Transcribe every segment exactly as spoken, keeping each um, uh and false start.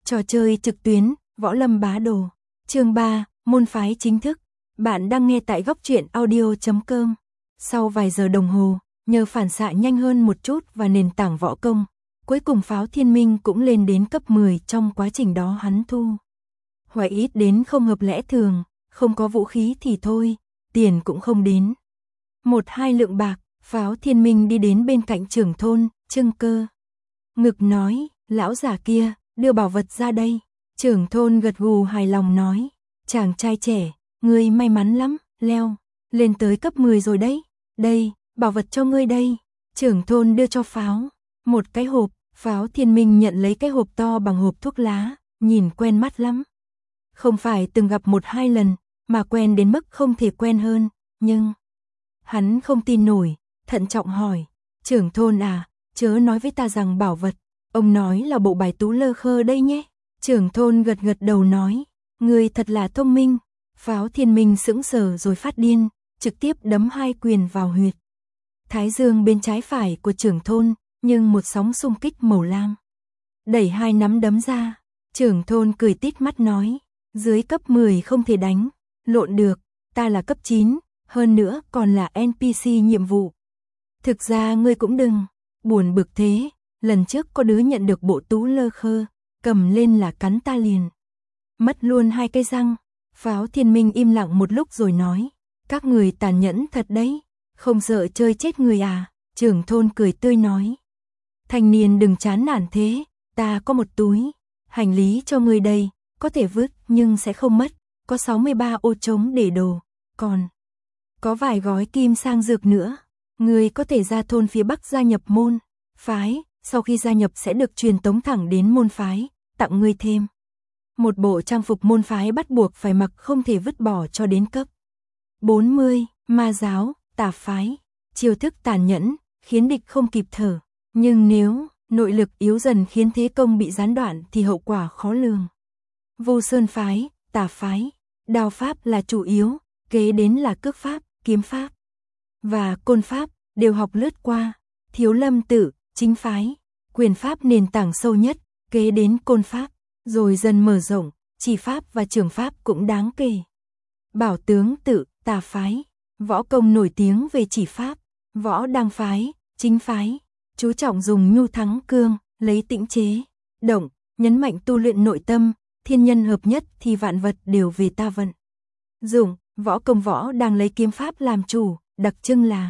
Trò chơi trực tuyến, Võ Lâm Bá Đồ. Chương ba, môn phái chính thức. Bạn đang nghe tại góc truyện audio chấm com. Sau vài giờ đồng hồ, nhờ phản xạ nhanh hơn một chút và nền tảng võ công, cuối cùng Pháo Thiên Minh cũng lên đến cấp mười. Trong quá trình đó hắn thu hoài ít đến không hợp lẽ thường, không có vũ khí thì thôi, tiền cũng không đến một hai lượng bạc. Pháo Thiên Minh đi đến bên cạnh trưởng thôn, Trưng Cơ ngực nói, lão già kia, đưa bảo vật ra đây. Trưởng thôn gật gù hài lòng nói, chàng trai trẻ, ngươi may mắn lắm, leo lên tới cấp mười rồi đấy. Đây, bảo vật cho ngươi đây. Trưởng thôn đưa cho Pháo một cái hộp. Pháo Thiên Minh nhận lấy cái hộp to bằng hộp thuốc lá, nhìn quen mắt lắm. Không phải từng gặp một hai lần, mà quen đến mức không thể quen hơn, nhưng hắn không tin nổi, thận trọng hỏi, trưởng thôn à, chớ nói với ta rằng bảo vật, ông nói là bộ bài Tú Lơ Khơ đây nhé. Trưởng thôn gật gật đầu nói, ngươi thật là thông minh. Pháo Thiên Minh sững sờ rồi phát điên, trực tiếp đấm hai quyền vào huyệt thái dương bên trái phải của trưởng thôn, nhưng một sóng xung kích màu lam đẩy hai nắm đấm ra. Trưởng thôn cười tít mắt nói, dưới cấp mười không thể đánh lộn được, ta là cấp chín, hơn nữa còn là en pê xê nhiệm vụ. Thực ra ngươi cũng đừng buồn bực thế, lần trước có đứa nhận được bộ Tú Lơ Khơ, cầm lên là cắn ta liền mất luôn hai cây răng. Pháo Thiên Minh im lặng một lúc rồi nói, các người tàn nhẫn thật đấy, không sợ chơi chết người à. Trưởng thôn cười tươi nói, thanh niên đừng chán nản thế, ta có một túi hành lý cho người đây, có thể vứt nhưng sẽ không mất, có sáu mươi ba ô trống để đồ, còn có vài gói kim sang dược nữa. Người có thể ra thôn phía Bắc gia nhập môn phái, sau khi gia nhập sẽ được truyền tống thẳng đến môn phái, tặng ngươi thêm một bộ trang phục môn phái bắt buộc phải mặc, không thể vứt bỏ cho đến cấp bốn mươi. Ma giáo, tà phái, chiêu thức tàn nhẫn, khiến địch không kịp thở, nhưng nếu nội lực yếu dần khiến thế công bị gián đoạn thì hậu quả khó lường. Vô Sơn phái, tà phái, đao pháp là chủ yếu, kế đến là cước pháp, kiếm pháp và côn pháp, đều học lướt qua. Thiếu Lâm tự, chính phái, quyền pháp nền tảng sâu nhất, kế đến côn pháp, rồi dần mở rộng, chỉ pháp và trường pháp cũng đáng kể. Bảo Tướng tự, tà phái, võ công nổi tiếng về chỉ pháp. Võ Đăng phái, chính phái, chú trọng dùng nhu thắng cương, lấy tĩnh chế động, nhấn mạnh tu luyện nội tâm, thiên nhân hợp nhất thì vạn vật đều về ta vận dụng. Võ công Võ Đăng lấy kiếm pháp làm chủ, đặc trưng là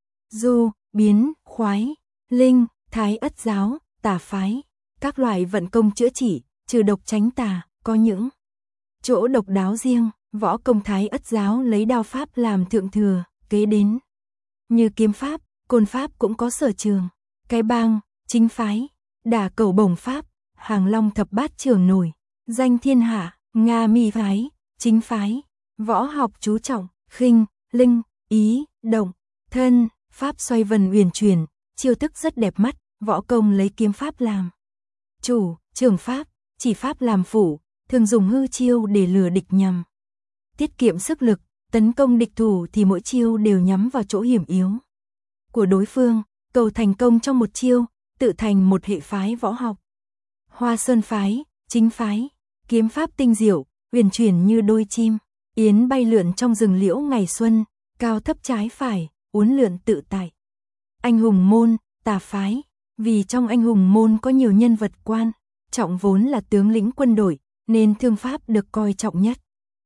du, biến, khoái, linh. Thái Ất giáo, tà phái, các loại vận công chữa trị, trừ độc tránh tà, có những chỗ độc đáo riêng. Võ công Thái Ất giáo lấy đao pháp làm thượng thừa, kế đến như kiếm pháp, côn pháp cũng có sở trường. Cái Bang, chính phái, đả cẩu bổng pháp, Hàng Long thập bát trưởng nổi danh thiên hạ. Nga Mi phái, chính phái, võ học chú trọng khinh, linh, ý, động, thân, pháp xoay vần uyển chuyển, chiêu thức rất đẹp mắt. Võ công lấy kiếm pháp làm chủ, trường pháp, chỉ pháp làm phụ, thường dùng hư chiêu để lừa địch nhằm tiết kiệm sức lực, tấn công địch thủ thì mỗi chiêu đều nhắm vào chỗ hiểm yếu của đối phương, cầu thành công trong một chiêu, tự thành một hệ phái võ học. Hoa Sơn phái, chính phái, kiếm pháp tinh diệu, uyển chuyển như đôi chim yến bay lượn trong rừng liễu ngày xuân, cao thấp trái phải, uốn lượn tự tại. Anh hùng môn, tà phái, vì trong anh hùng môn có nhiều nhân vật quan trọng vốn là tướng lĩnh quân đội, nên thương pháp được coi trọng nhất.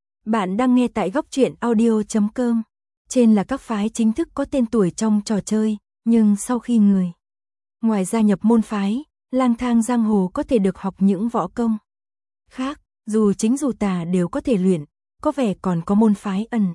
Bạn đang nghe tại góc truyện audio chấm com. Trên là các phái chính thức có tên tuổi trong trò chơi, nhưng sau khi người ngoài gia nhập môn phái, lang thang giang hồ có thể được học những võ công khác, dù chính dù tà đều có thể luyện, có vẻ còn có môn phái ẩn.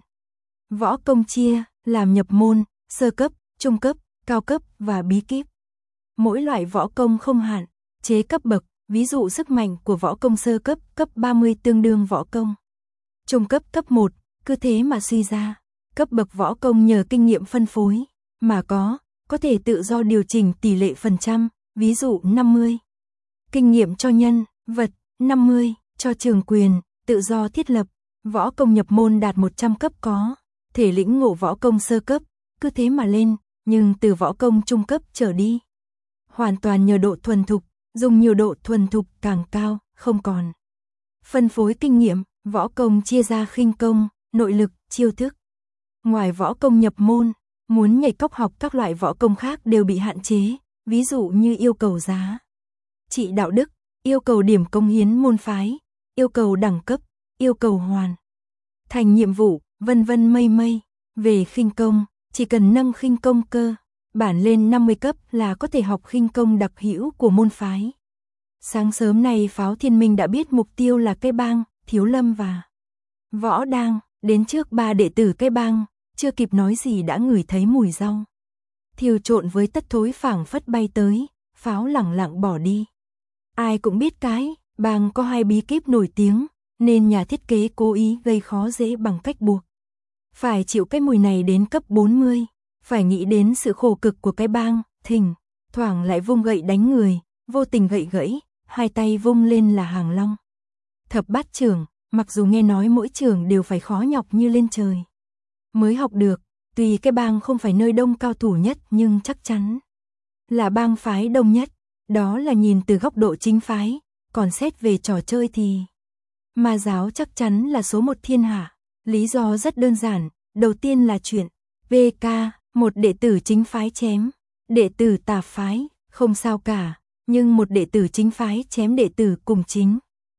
Võ công chia làm nhập môn, sơ cấp, trung cấp, cao cấp và bí kíp. Mỗi loại võ công không hạn chế cấp bậc, ví dụ sức mạnh của võ công sơ cấp, cấp ba mươi tương đương võ công trung cấp cấp một, cứ thế mà suy ra. Cấp bậc võ công nhờ kinh nghiệm phân phối mà có, có thể tự do điều chỉnh tỷ lệ phần trăm, ví dụ năm mươi kinh nghiệm cho nhân vật, năm mươi cho trường quyền, tự do thiết lập. Võ công nhập môn đạt một trăm cấp có thể lĩnh ngộ võ công sơ cấp, cứ thế mà lên, nhưng từ võ công trung cấp trở đi, hoàn toàn nhờ độ thuần thục, dùng nhiều độ thuần thục càng cao, không còn. Phân phối kinh nghiệm, võ công chia ra khinh công, nội lực, chiêu thức. Ngoài võ công nhập môn, muốn nhảy cóc học các loại võ công khác đều bị hạn chế, ví dụ như yêu cầu giá trị đạo đức, yêu cầu điểm công hiến môn phái, yêu cầu đẳng cấp, yêu cầu hoàn thành nhiệm vụ, vân vân mây mây. Về khinh công, chỉ cần nâng khinh công cơ bản lên năm mươi cấp là có thể học khinh công đặc hữu của môn phái. Sáng sớm nay Pháo Thiên Minh đã biết mục tiêu là Cái Bang, Thiếu Lâm và Võ Đang, đến trước ba đệ tử Cái Bang, chưa kịp nói gì đã ngửi thấy mùi rau thiêu trộn với tất thối phảng phất bay tới, Pháo lẳng lặng bỏ đi. Ai cũng biết Cái Bang có hai bí kíp nổi tiếng, nên nhà thiết kế cố ý gây khó dễ bằng cách buộc phải chịu cái mùi này đến cấp bốn mươi, phải nghĩ đến sự khổ cực của Cái Bang, thỉnh thoảng lại vung gậy đánh người, vô tình gậy gãy, hai tay vung lên là hàng long thập bát trưởng, mặc dù nghe nói mỗi trưởng đều phải khó nhọc như lên trời mới học được, tuy Cái Bang không phải nơi đông cao thủ nhất nhưng chắc chắn là bang phái đông nhất, đó là nhìn từ góc độ chính phái, còn xét về trò chơi thì Ma giáo chắc chắn là số một thiên hạ. Lý do rất đơn giản, đầu tiên là chuyện vê ca, một đệ tử chính phái chém đệ tử tà phái, không sao cả, nhưng một đệ tử chính phái chém đệ tử cùng chính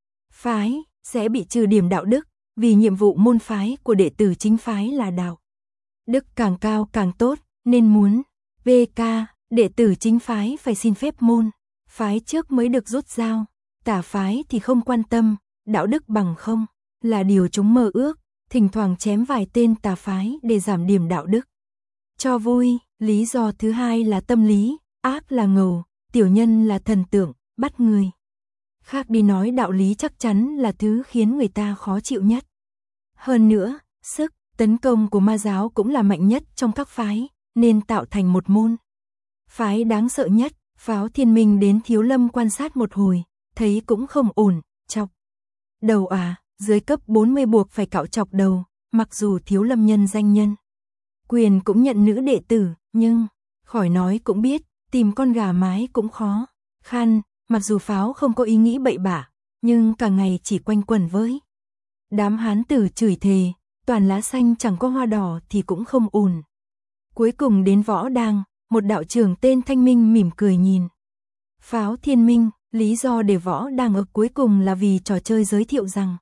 phái sẽ bị trừ điểm đạo đức, vì nhiệm vụ môn phái của đệ tử chính phái là đạo đức càng cao càng tốt, nên muốn vê ca, đệ tử chính phái phải xin phép môn phái trước mới được rút dao, tà phái thì không quan tâm, đạo đức bằng không là điều chúng mơ ước, thỉnh thoảng chém vài tên tà phái để giảm điểm đạo đức cho vui. Lý do thứ hai là tâm lý, ác là ngầu, tiểu nhân là thần tượng, bắt người khác đi nói đạo lý chắc chắn là thứ khiến người ta khó chịu nhất. Hơn nữa, sức tấn công của ma giáo cũng là mạnh nhất trong các phái, nên tạo thành một môn phái đáng sợ nhất. Pháo Thiên Minh đến Thiếu Lâm quan sát một hồi, thấy cũng không ổn, chọc đầu à, dưới cấp bốn mươi buộc phải cạo chọc đầu, mặc dù Thiếu Lâm nhân danh nhân quyền cũng nhận nữ đệ tử, nhưng khỏi nói cũng biết, tìm con gà mái cũng khó khăn. Mặc dù Pháo không có ý nghĩ bậy bạ, nhưng cả ngày chỉ quanh quẩn với đám hán tử chửi thề, toàn lá xanh chẳng có hoa đỏ thì cũng không ổn. Cuối cùng đến Võ Đang, một đạo trưởng tên Thanh Minh mỉm cười nhìn Pháo Thiên Minh. Lý do để Võ Đang ở cuối cùng là vì trò chơi giới thiệu rằng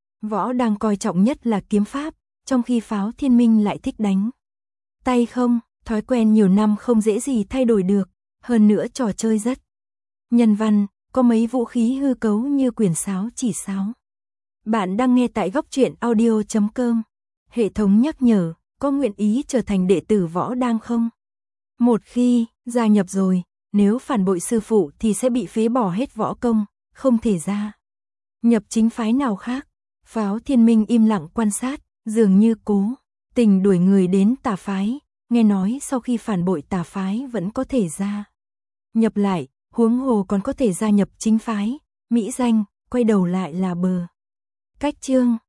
Võ Đang coi trọng nhất là kiếm pháp, trong khi Pháo Thiên Minh lại thích đánh tay không, thói quen nhiều năm không dễ gì thay đổi được. Hơn nữa trò chơi rất nhân văn, có mấy vũ khí hư cấu như quyền sáo chỉ sáo. Bạn đang nghe tại góc truyện audio chấm com. Hệ thống nhắc nhở, có nguyện ý trở thành đệ tử Võ Đang không? Một khi gia nhập rồi, nếu phản bội sư phụ thì sẽ bị phế bỏ hết võ công, không thể ra nhập chính phái nào khác. Pháo Thiên Minh im lặng quan sát, dường như cố tình đuổi người đến tà phái, nghe nói sau khi phản bội tà phái vẫn có thể ra nhập lại, huống hồ còn có thể gia nhập chính phái, mỹ danh, quay đầu lại là bờ cách chương.